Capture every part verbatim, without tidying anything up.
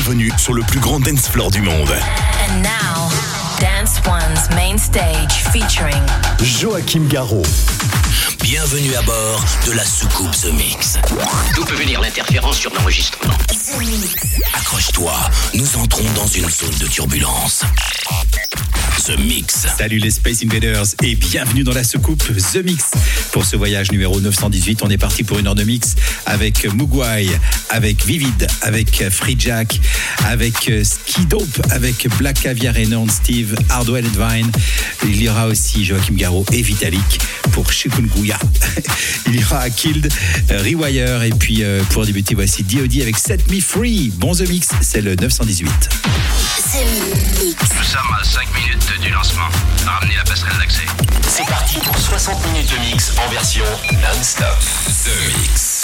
bienvenue sur le plus grand dance floor du monde. And now, Dance One's main stage featuring Joachim Garraud. Bienvenue à bord de la soucoupe The Mix. D'où peut venir l'interférence sur l'enregistrement? The Mix. Accroche-toi, nous entrons dans une zone de turbulence. The Mix. Salut les Space Invaders et bienvenue dans la soucoupe The Mix. Pour ce voyage numéro neuf cent dix-huit, on est parti pour une heure de mix avec Mugwai, avec Vivid, avec Free Jack, avec Ski Dope, avec Black Caviar et Non Steve, Hardwell et Divine. Il y aura aussi Joachim Garraud et Vitalik pour Chikungunya. Il y aura Killed, Rewire et puis pour débuter, voici D O D avec Set Me Free. Bon The Mix, c'est le neuf cent dix-huit. The Mix. Nous sommes à cinq minutes du lancement. Ramenez la passerelle d'accès. C'est parti pour soixante minutes de mix en version non-stop. The Mix.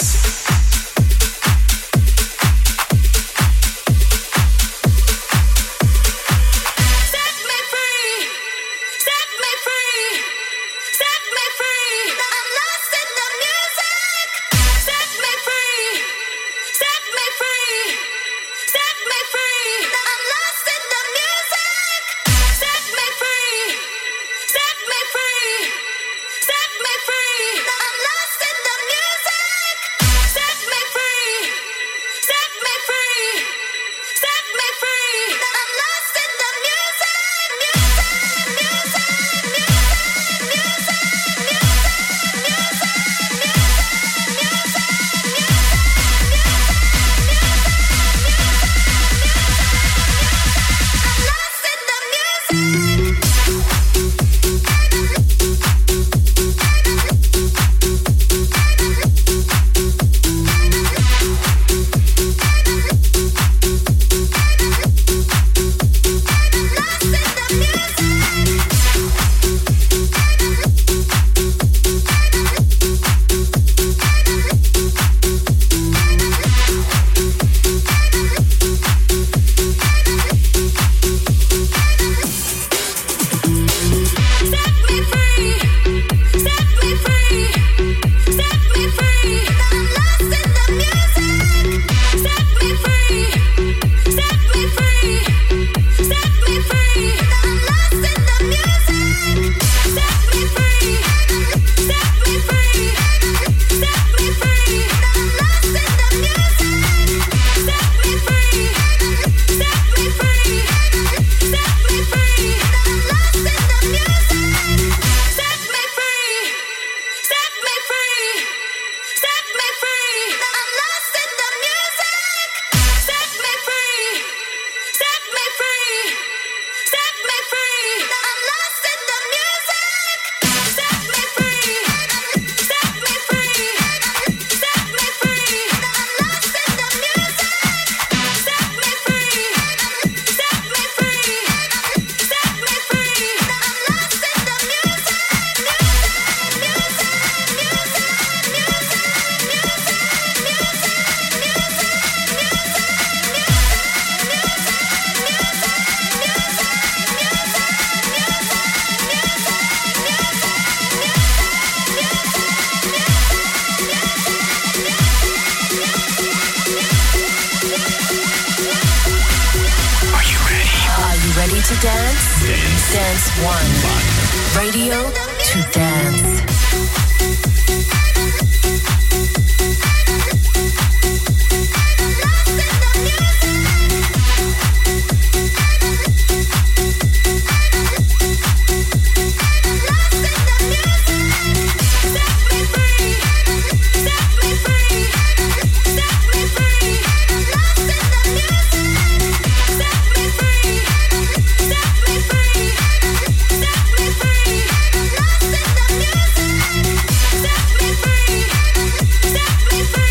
Set me free.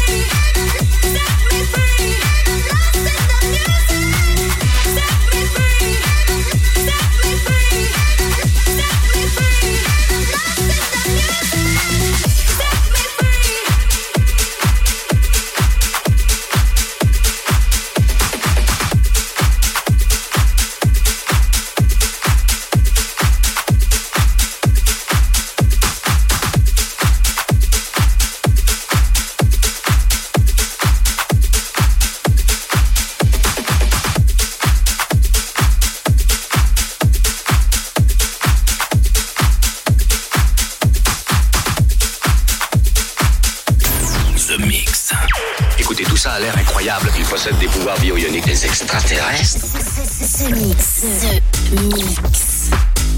a l'air incroyable. Il possède des pouvoirs bio-ioniques. Des extraterrestres. The Mix. The Mix.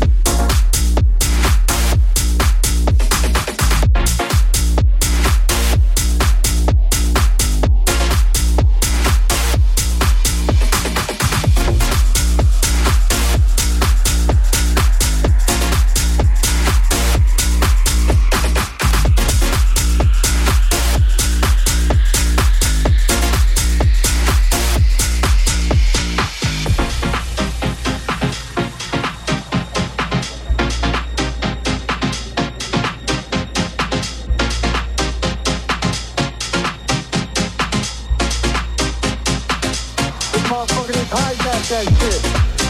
That shit.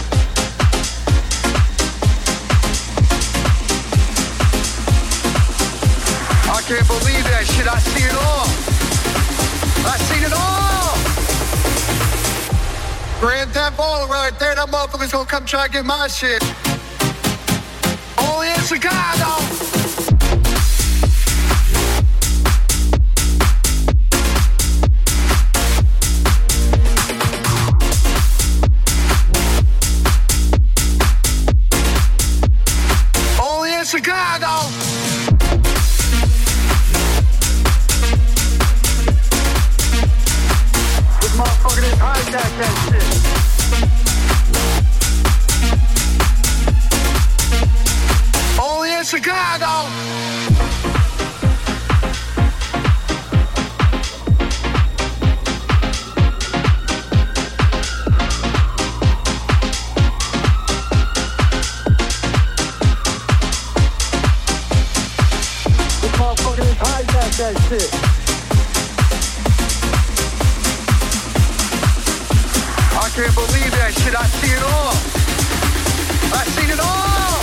I can't believe that shit. I see it all. I seen it all. Grand Theft Auto right there. That motherfucker's gonna come try to get my shit. Only in Chicago. Chicago. This motherfucker didn't hijack that shit. Only in Chicago. That shit. I can't believe that shit. I see it all. I seen it all.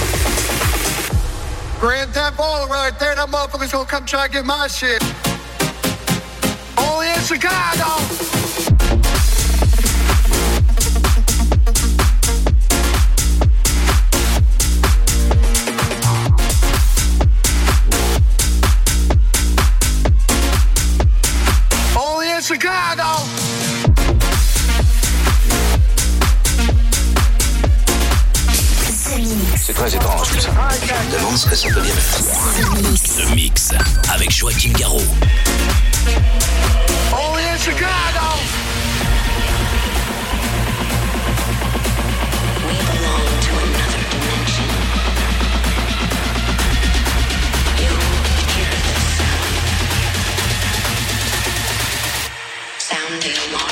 Grand Theft Auto right there. That motherfucker's gonna come try to get my shit. Only in Chicago. Chicago. C'est très étrange tout ça. Je me demande ce que ça peut bien faire. The Mix avec Joachim Garraud. Only in Chicago. We belong to another dimension. You hear this sound. Sound the alarm.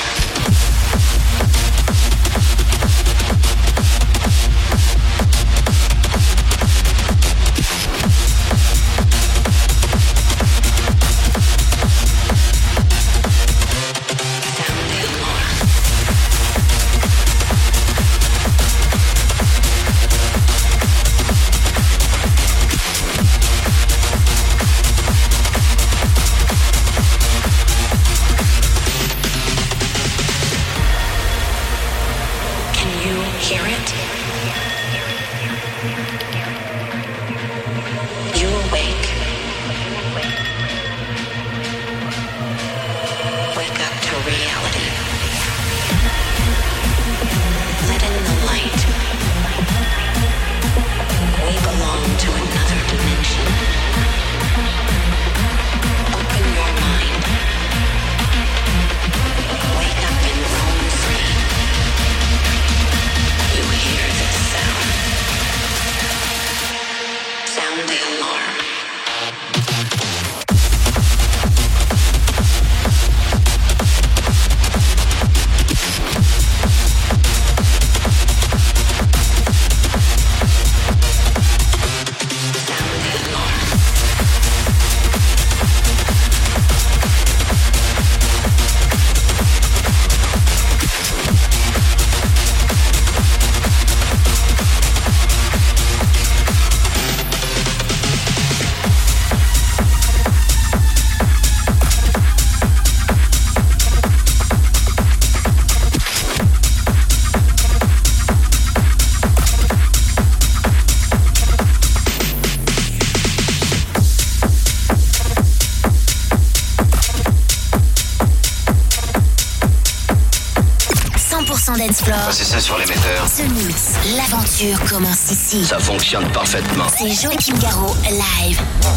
dance floor. C'est ça sur l'émetteur. The Mix, l'aventure commence ici. Ça fonctionne parfaitement. C'est Joachim Garraud, live.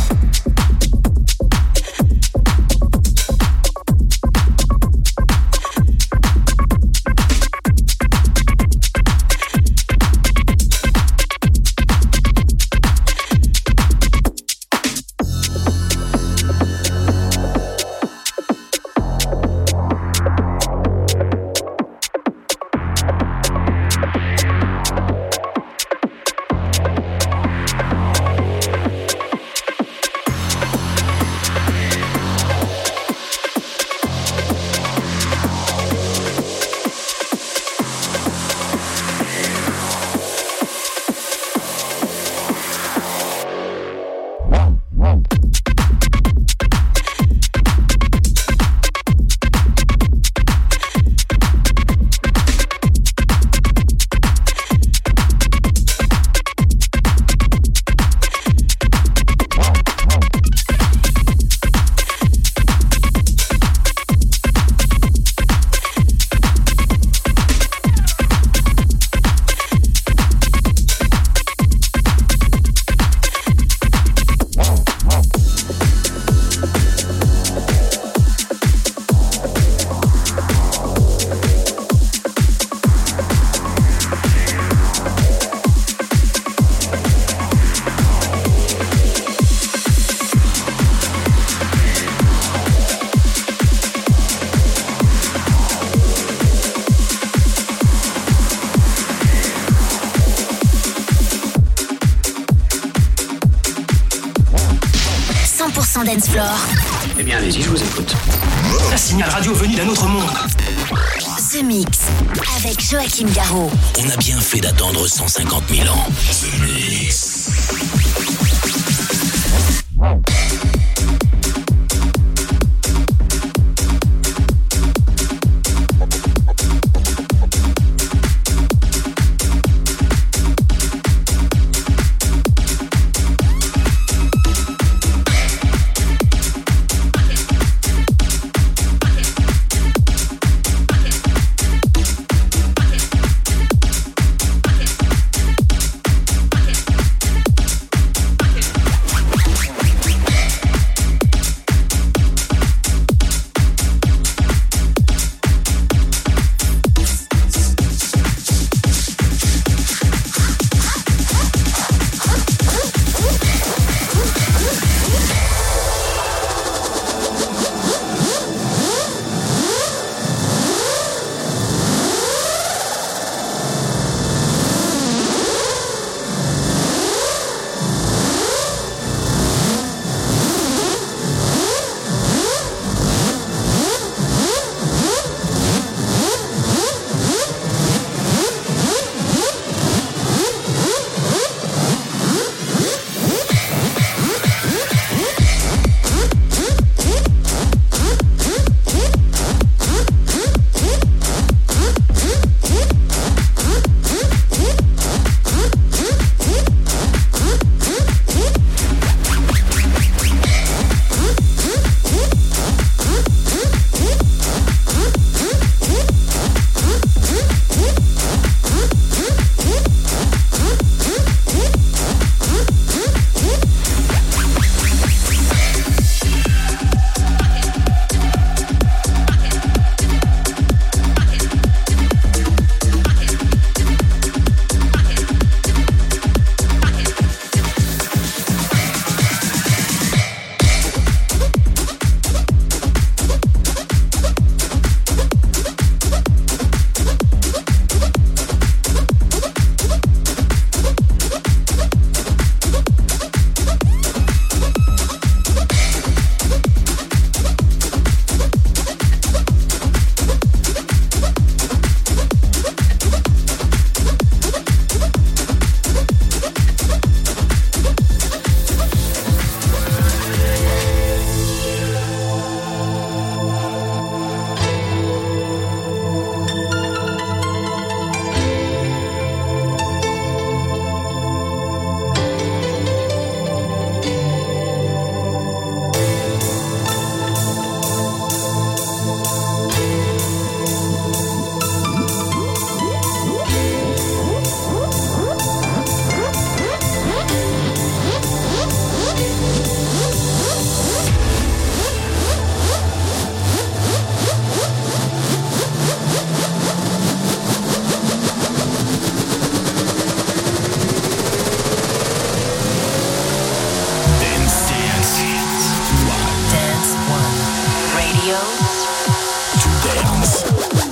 Dance floor. Eh bien, allez-y, je vous écoute. Un signal radio venu d'un autre monde. The Mix, avec Joachim Garraud. On a bien fait d'attendre cent cinquante mille ans. The Mix. Radio. To dance.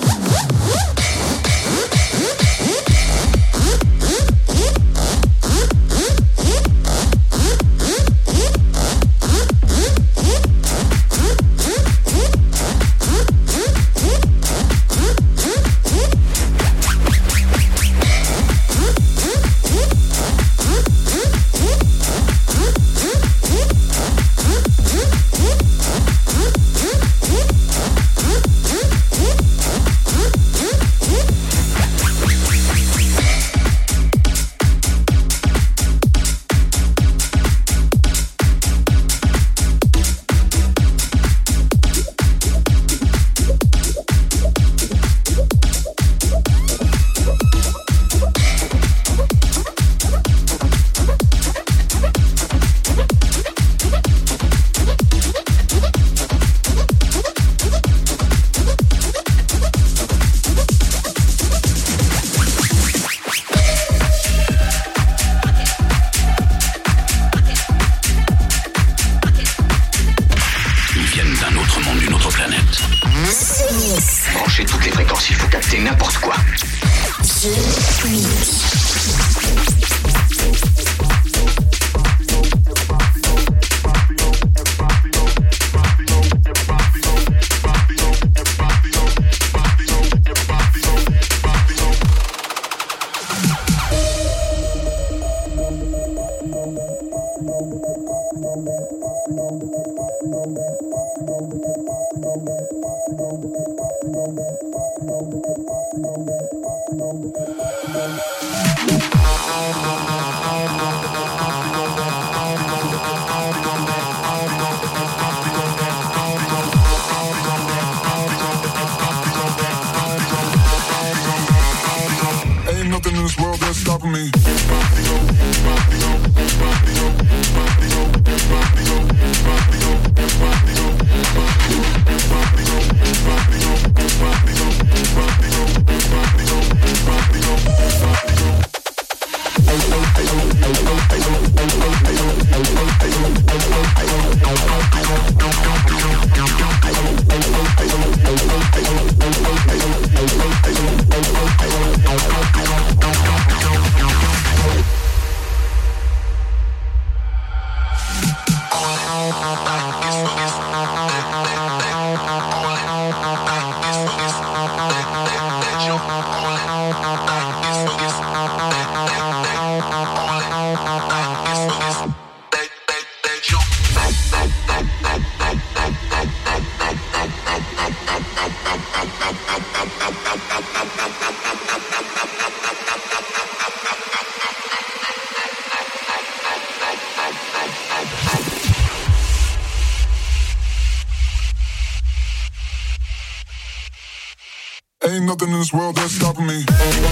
Ain't nothing in this world that's stopping me.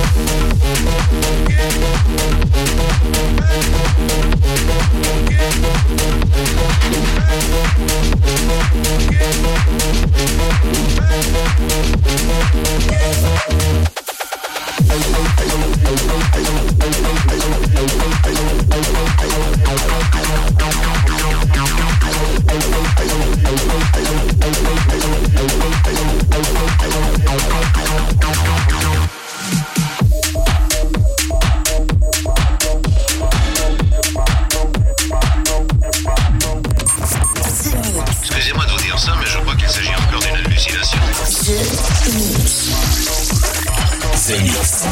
Excusez-moi de vous dire ça, mais je crois qu'il s'agit encore d'une hallucination. The Mix.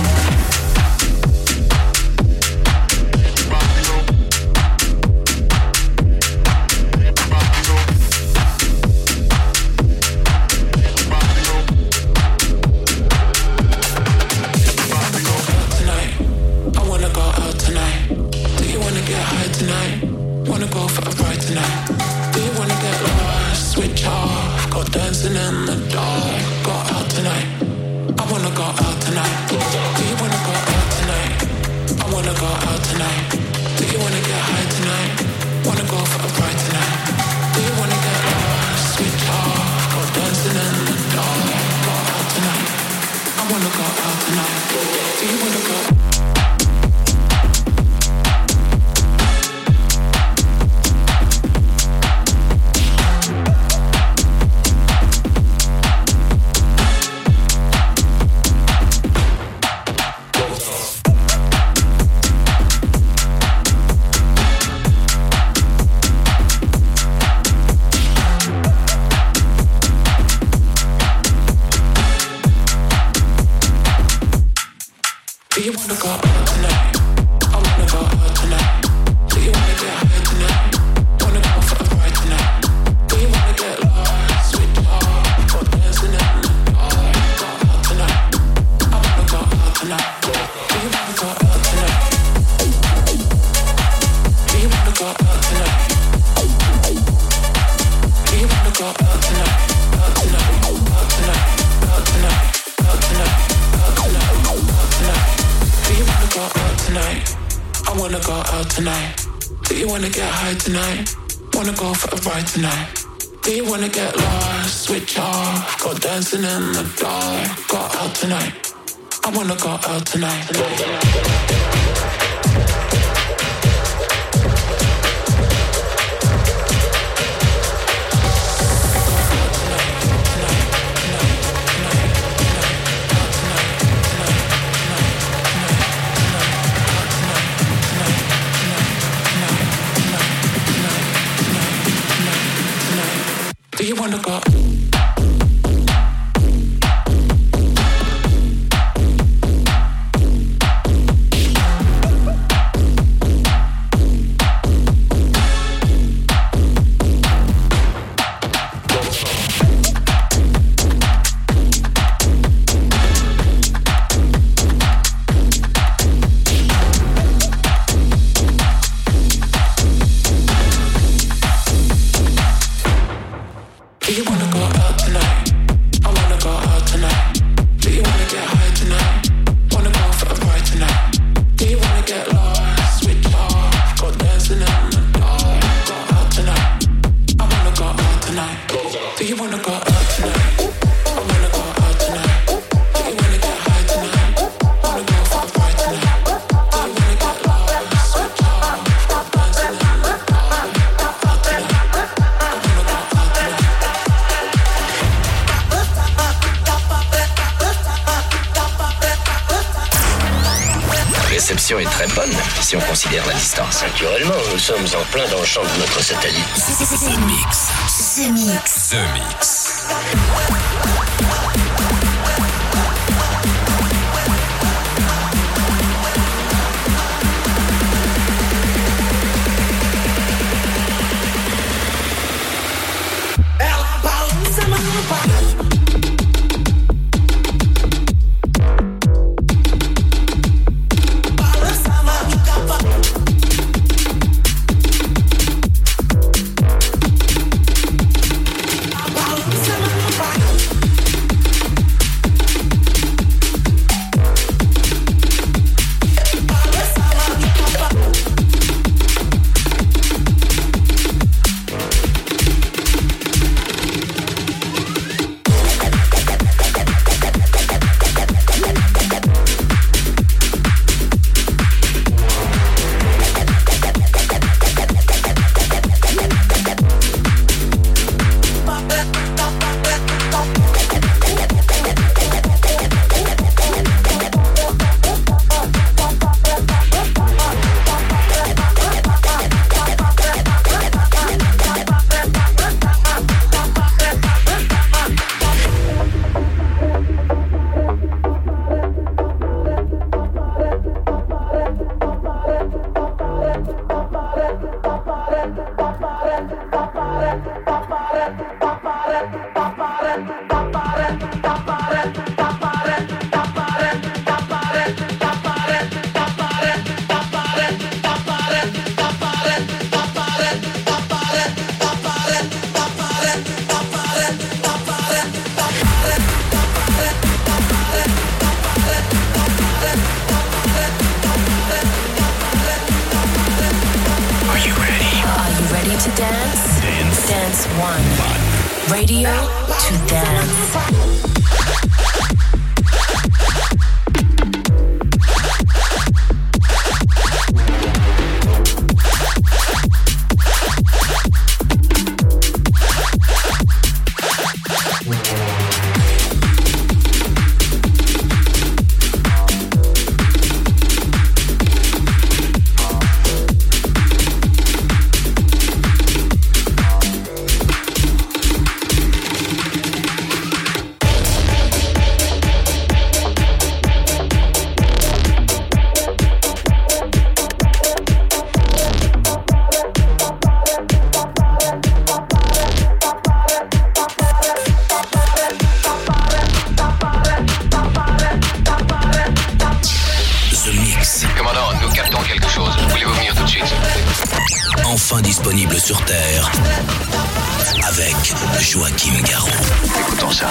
Dancing in the dark, go out tonight. I wanna go out tonight. Do you wanna go? Est très bonne si on considère la distance. Naturellement, nous sommes en plein dans le champ de notre satellite. The Mix. The Mix. The Mix. Radio to dance. Enfin disponible sur Terre. avec Joachim Garraud. Écoutons ça.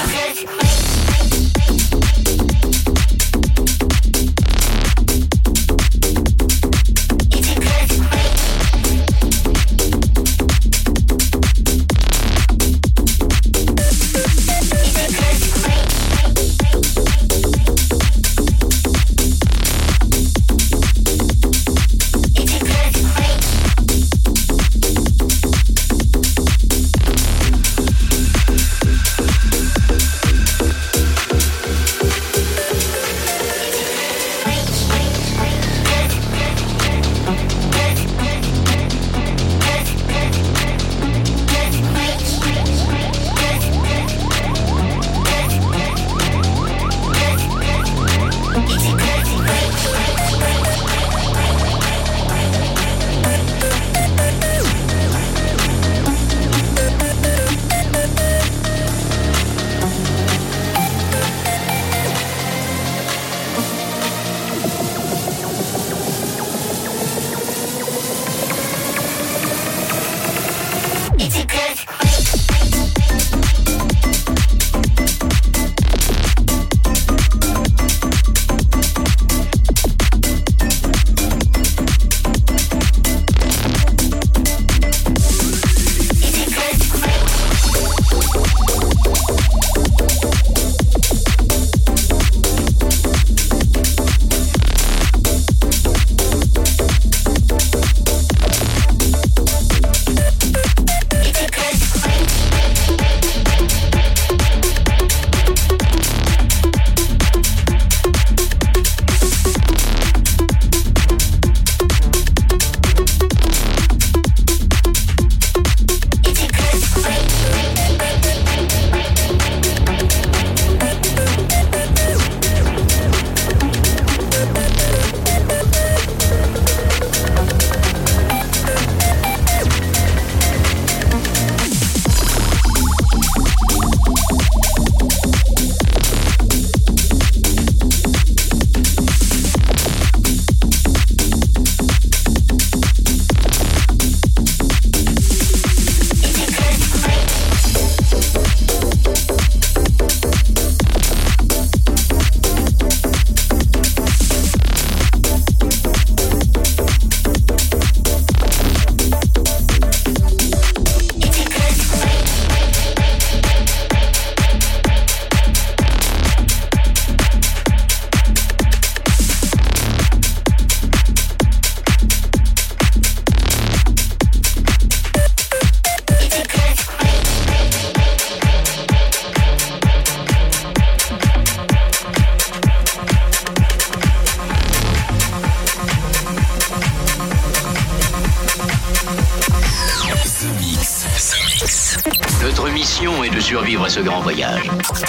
Notre mission est de survivre à ce grand voyage.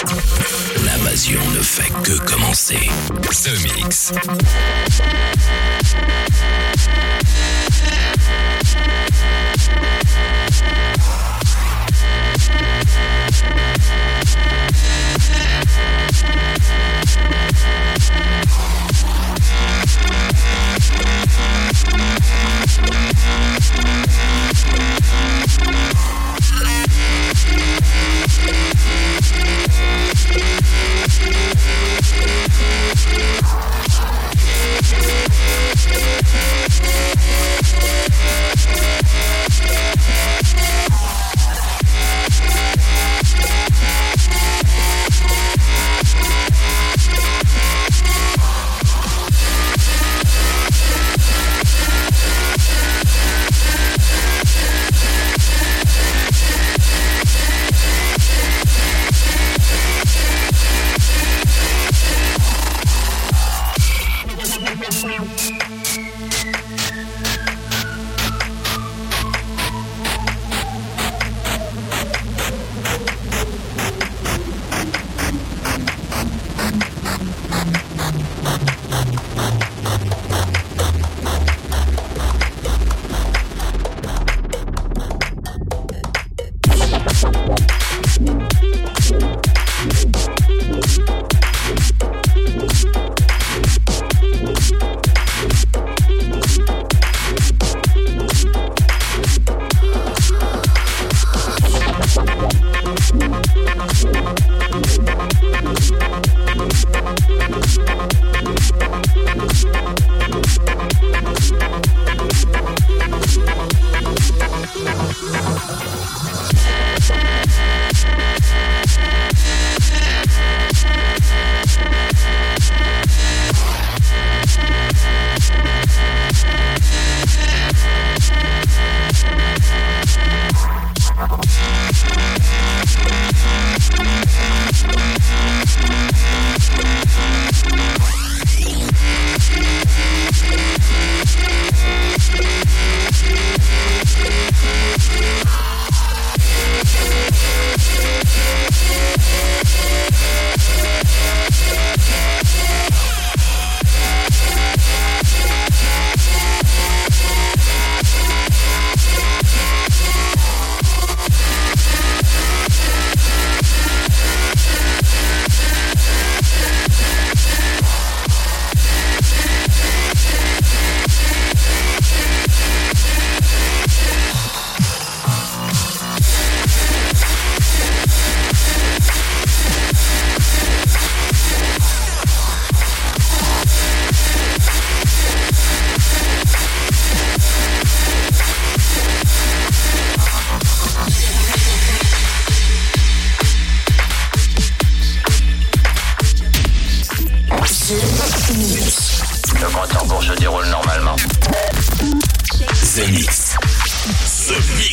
L'invasion ne fait que commencer. The Mix.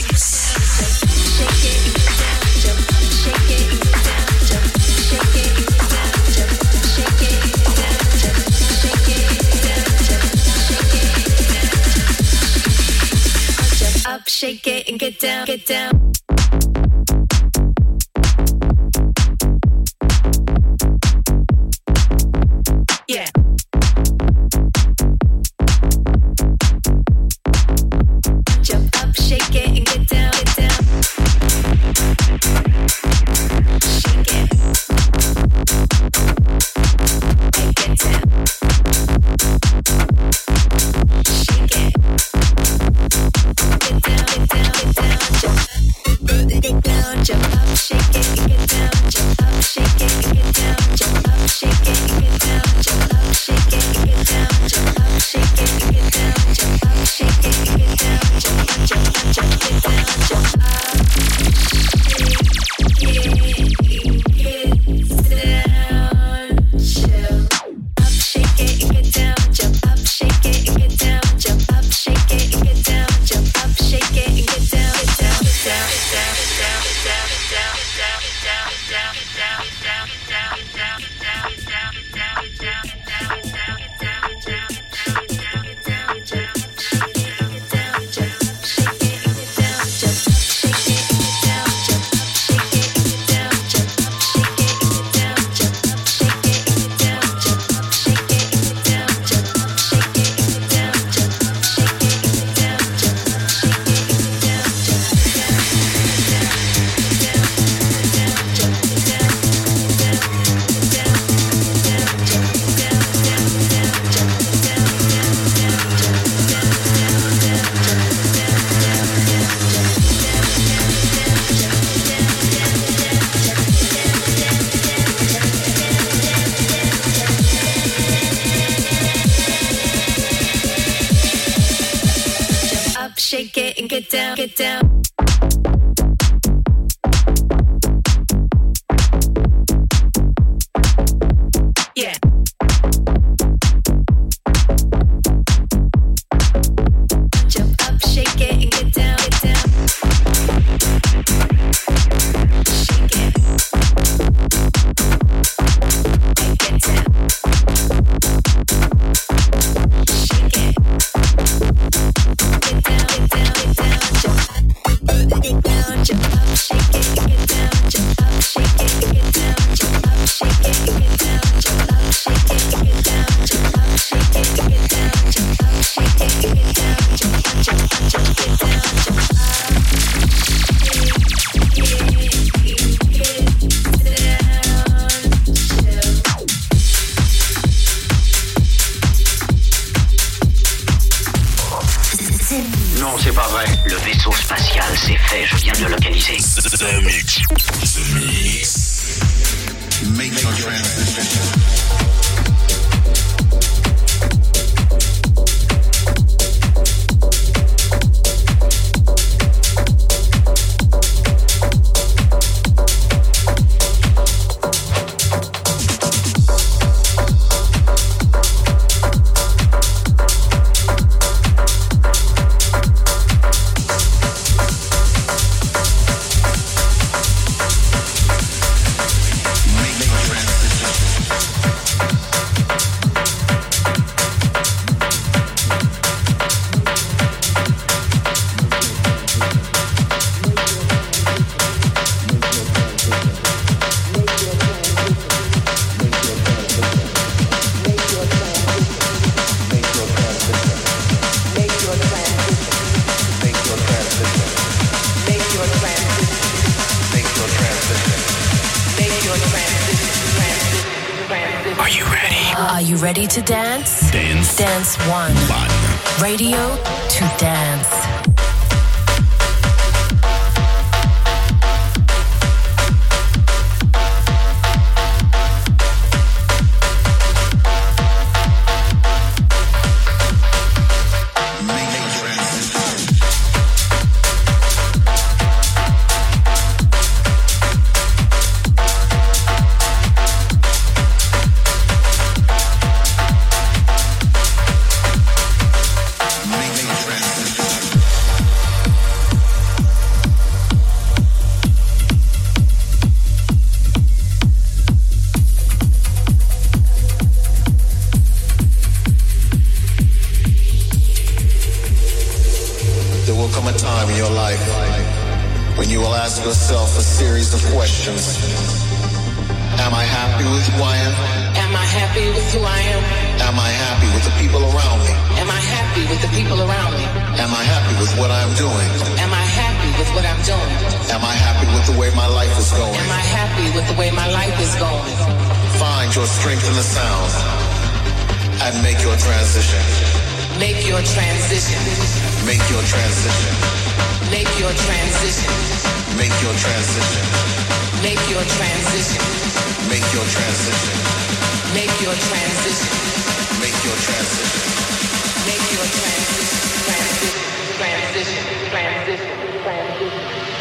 Shake it and get down, get down. Yeah. Jump up, shake it and get down, get down. Shake it. And get down. Shake it. Get down, get down, get down, jump, get down, jump up, shake it, get down, jump up, shake it, get down, jump up, shake it, get down, jump up, shake it, get down, jump up, shake it, get down, jump up, shake it, get down, jump, jump, jump, get down, jump up, shake it, get down, jump up, shake it, get down, jump up, shake it, get down, jump up, shake it, get down, jump up, shake it, get down, get down, get down, down, down, down, down, down, down, down, down, down, down, down, down, down, down, down, down, down, shake it and get down, get down. Yeah. Jump up, shake it and get down, get down. Shake it and get down. Shake it. Get down, get down, get down. Jump up, get down, jump up, shake it, get down, jump up, shake it, get down, jump up, shake it, get down, jump up, shake it, get down, jump up, shake it, get down, jump up, shake it, get down, jump up, jump up, jump get down, jump up. Non, c'est pas vrai. Le vaisseau spatial, c'est fait. Je viens de le localiser. The Mix. The Mix. Make your transition. Ready to dance? Dance. Dance one. One. Radio to dance. Make your transition. when you will ask yourself a series of questions. Am I happy with who I am? Am I happy with who I am? Am I happy with the people around me? Am I happy with the people around me? Am I happy with what I'm doing? Am I happy with what I'm doing? Am I happy with the way my life is going? Am I happy with the way my life is going? Find your strength in the sound and make your transition. Make your transition. Make your transition. Make your transition. Make your transition. Make your transition. Make your transition. Make your transition. Make your transition. Make your transition. Transition. Transition. Transition. Transition.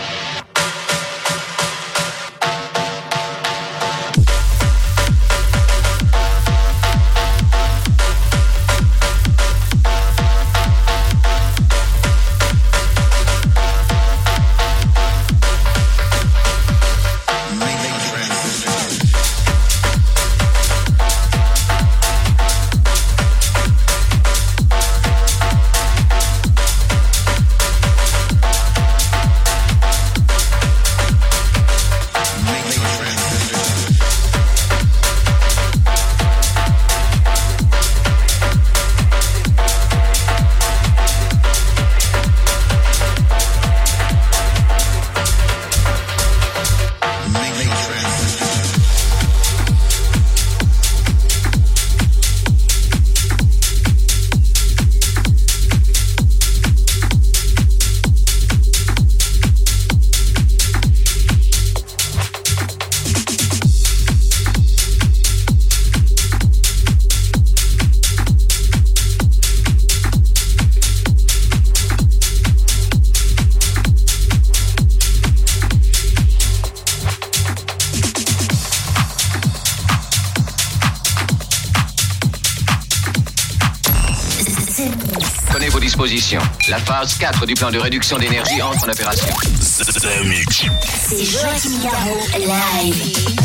La phase quatre du plan de réduction d'énergie entre en opération. The Mix. C'est Joachim Garraud live.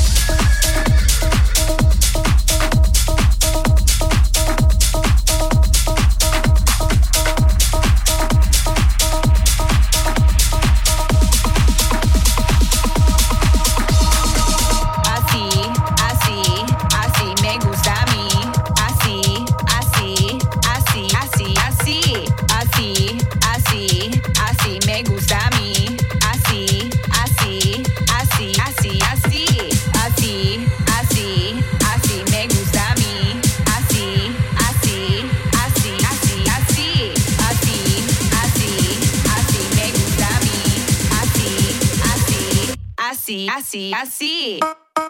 Así, así.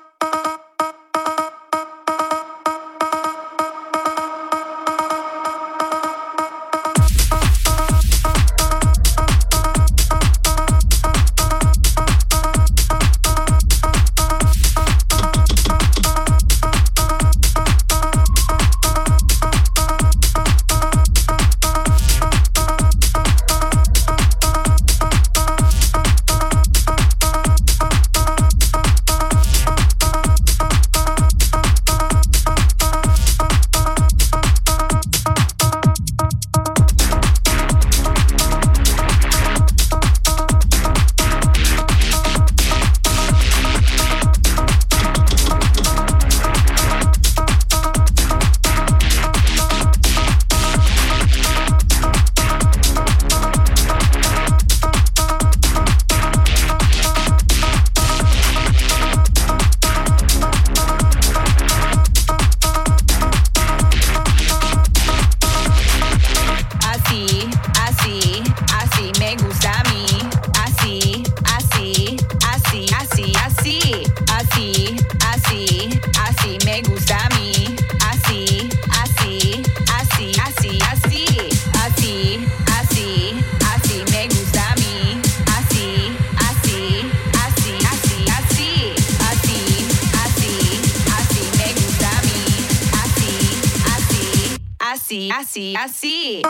Así, así.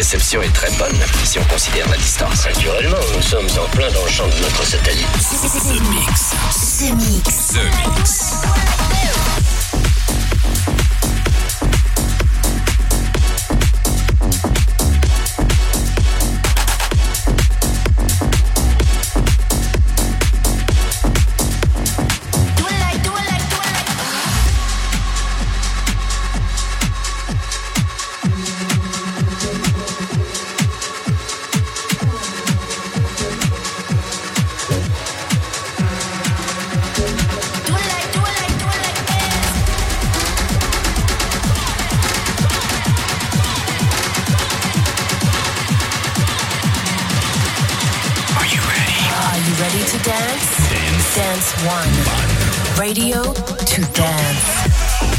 réception est très bonne, si on considère la distance. Naturellement, nous sommes en plein dans le champ de notre satellite. The Mix. The Mix. The Mix. One. Radio to dance.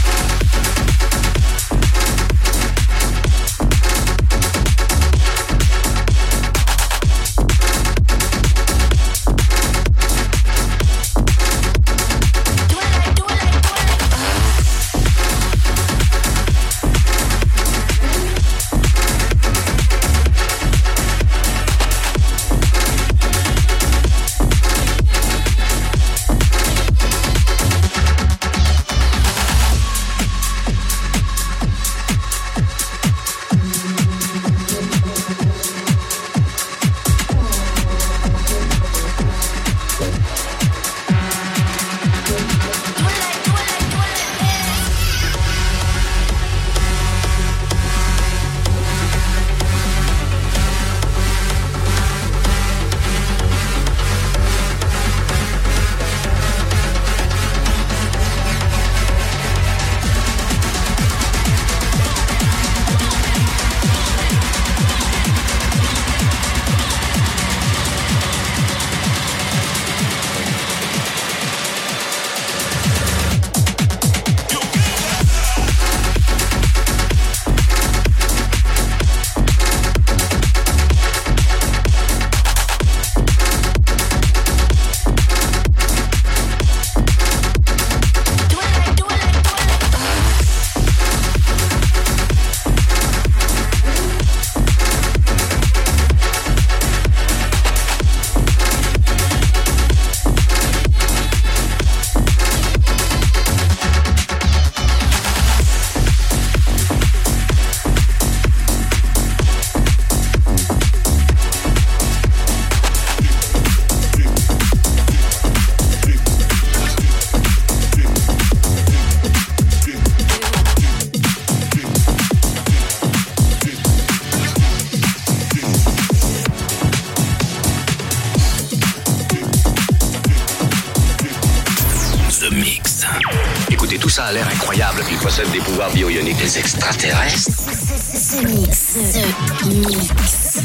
Ça a l'air incroyable qu'il possède des pouvoirs bio-ioniques. Les extraterrestres. The Mix. The Mix.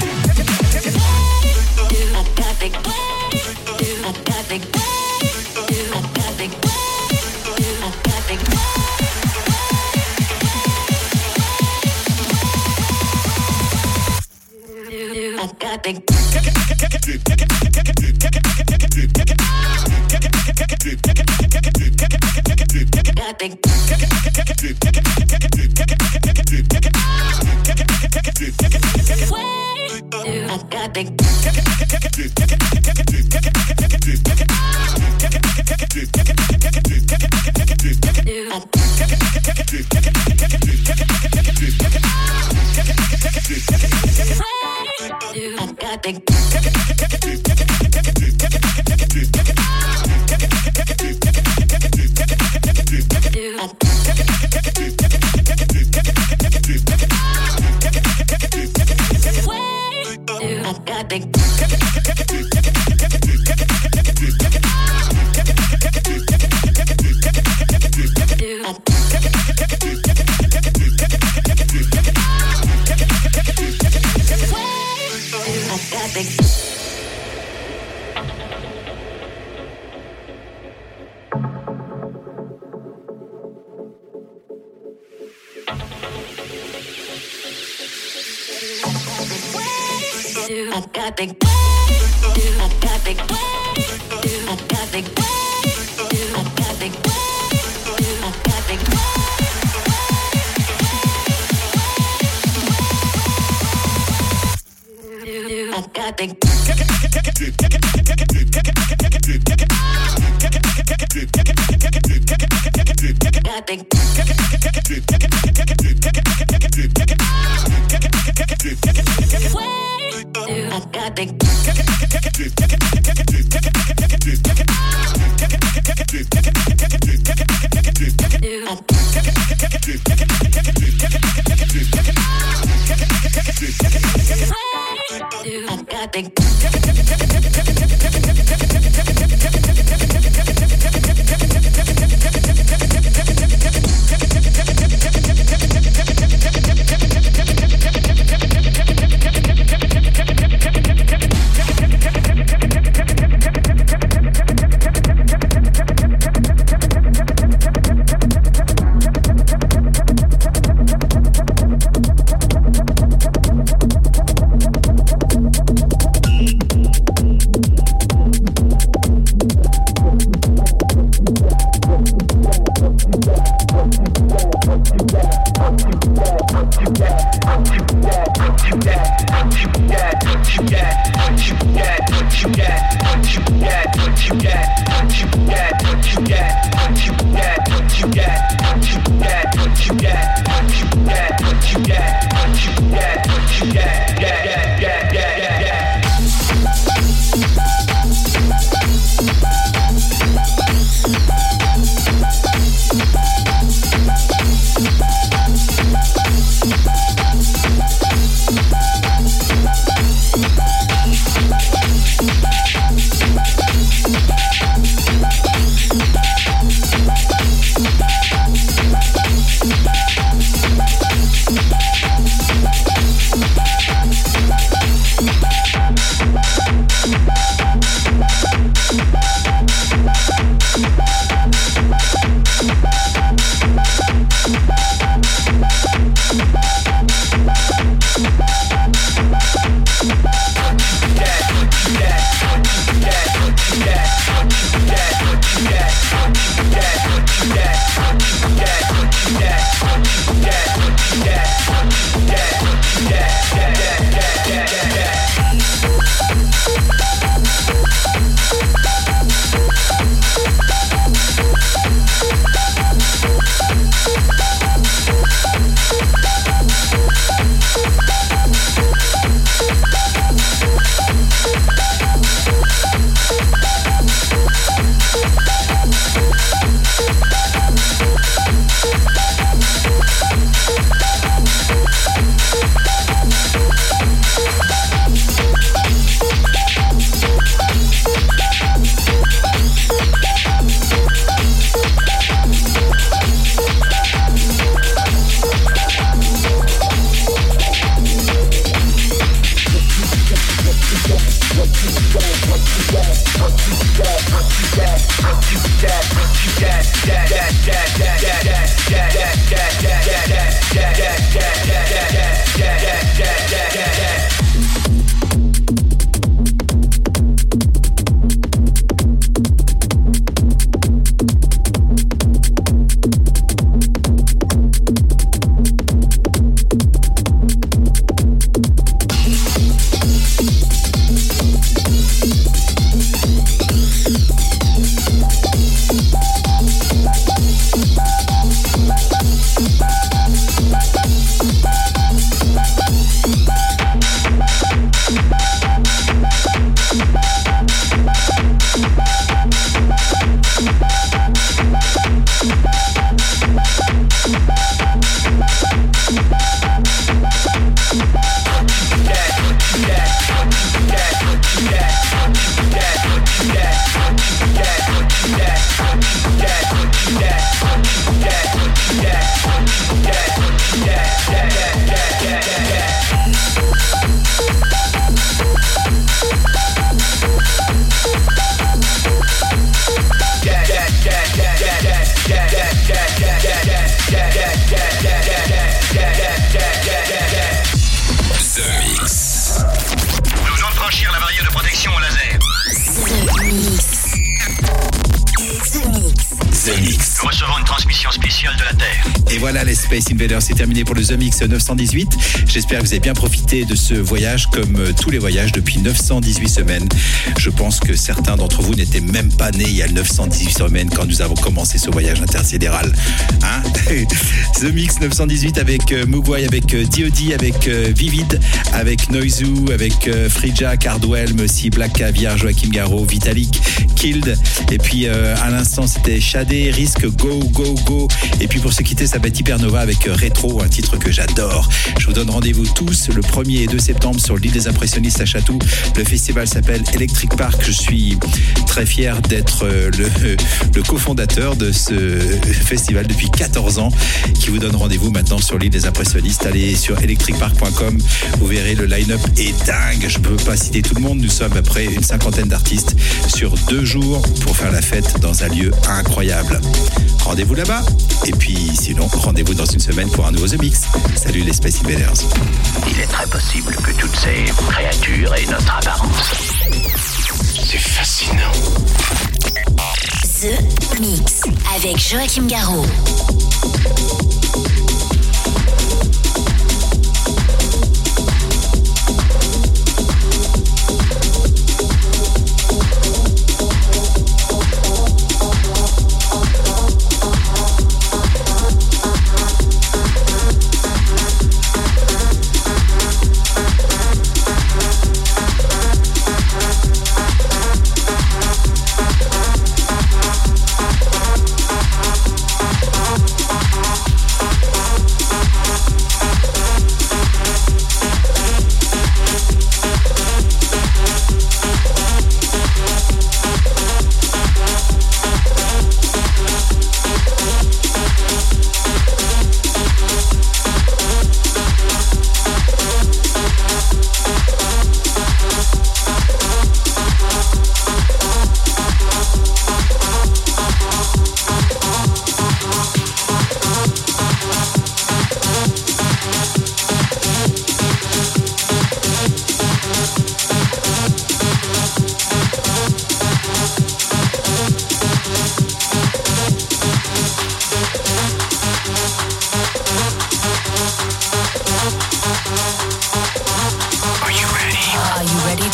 The Mix. Nous recevons une transmission spéciale de la Terre. Et voilà, les Space Invaders, c'est terminé pour le The Mix neuf cent dix-huit. J'espère que vous avez bien profité de ce voyage comme euh, tous les voyages depuis neuf cent dix-huit semaines. Je pense que certains d'entre vous n'étaient même pas nés il y a neuf cent dix-huit semaines quand nous avons commencé ce voyage intersidéral. Hein? The Mix neuf cent dix-huit avec euh, Mugwai, avec euh, D O D, avec euh, Vivid, avec Noizu, avec euh, Free Jack, Hardwell, mais aussi Black Caviar, Joachim Garraud, Vitalik, Killed. Et puis euh, à l'instant, c'était Shadé, Risk, Go, Go, Go. Et puis pour se quitter, ça va être Hypernova avec euh, Rétro, un titre que j'adore. Je vous donne rendez-vous tous le premier et deux septembre sur l'île des impressionnistes à Chatou. Le festival s'appelle Electric Park. Je suis très fier d'être euh, le, le cofondateur de ce festival depuis quatorze ans, qui vous donne rendez-vous maintenant sur l'île des impressionnistes. Allez sur electric park point com, vous verrez, le line-up est dingue. Je ne peux pas citer tout le monde. Nous sommes à près une cinquantaine d'artistes sur deux jours pour faire la fête dans un lieu incroyable. Rendez-vous là-bas. Et puis sinon, rendez-vous dans une semaine pour un nouveau The Mix. Salut les Space Invaders. Il est très possible que toutes ces créatures aient notre apparence. C'est fascinant. The Mix avec Joachim Garraud.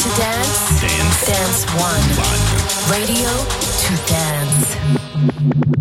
Dance One. Radio to Dance.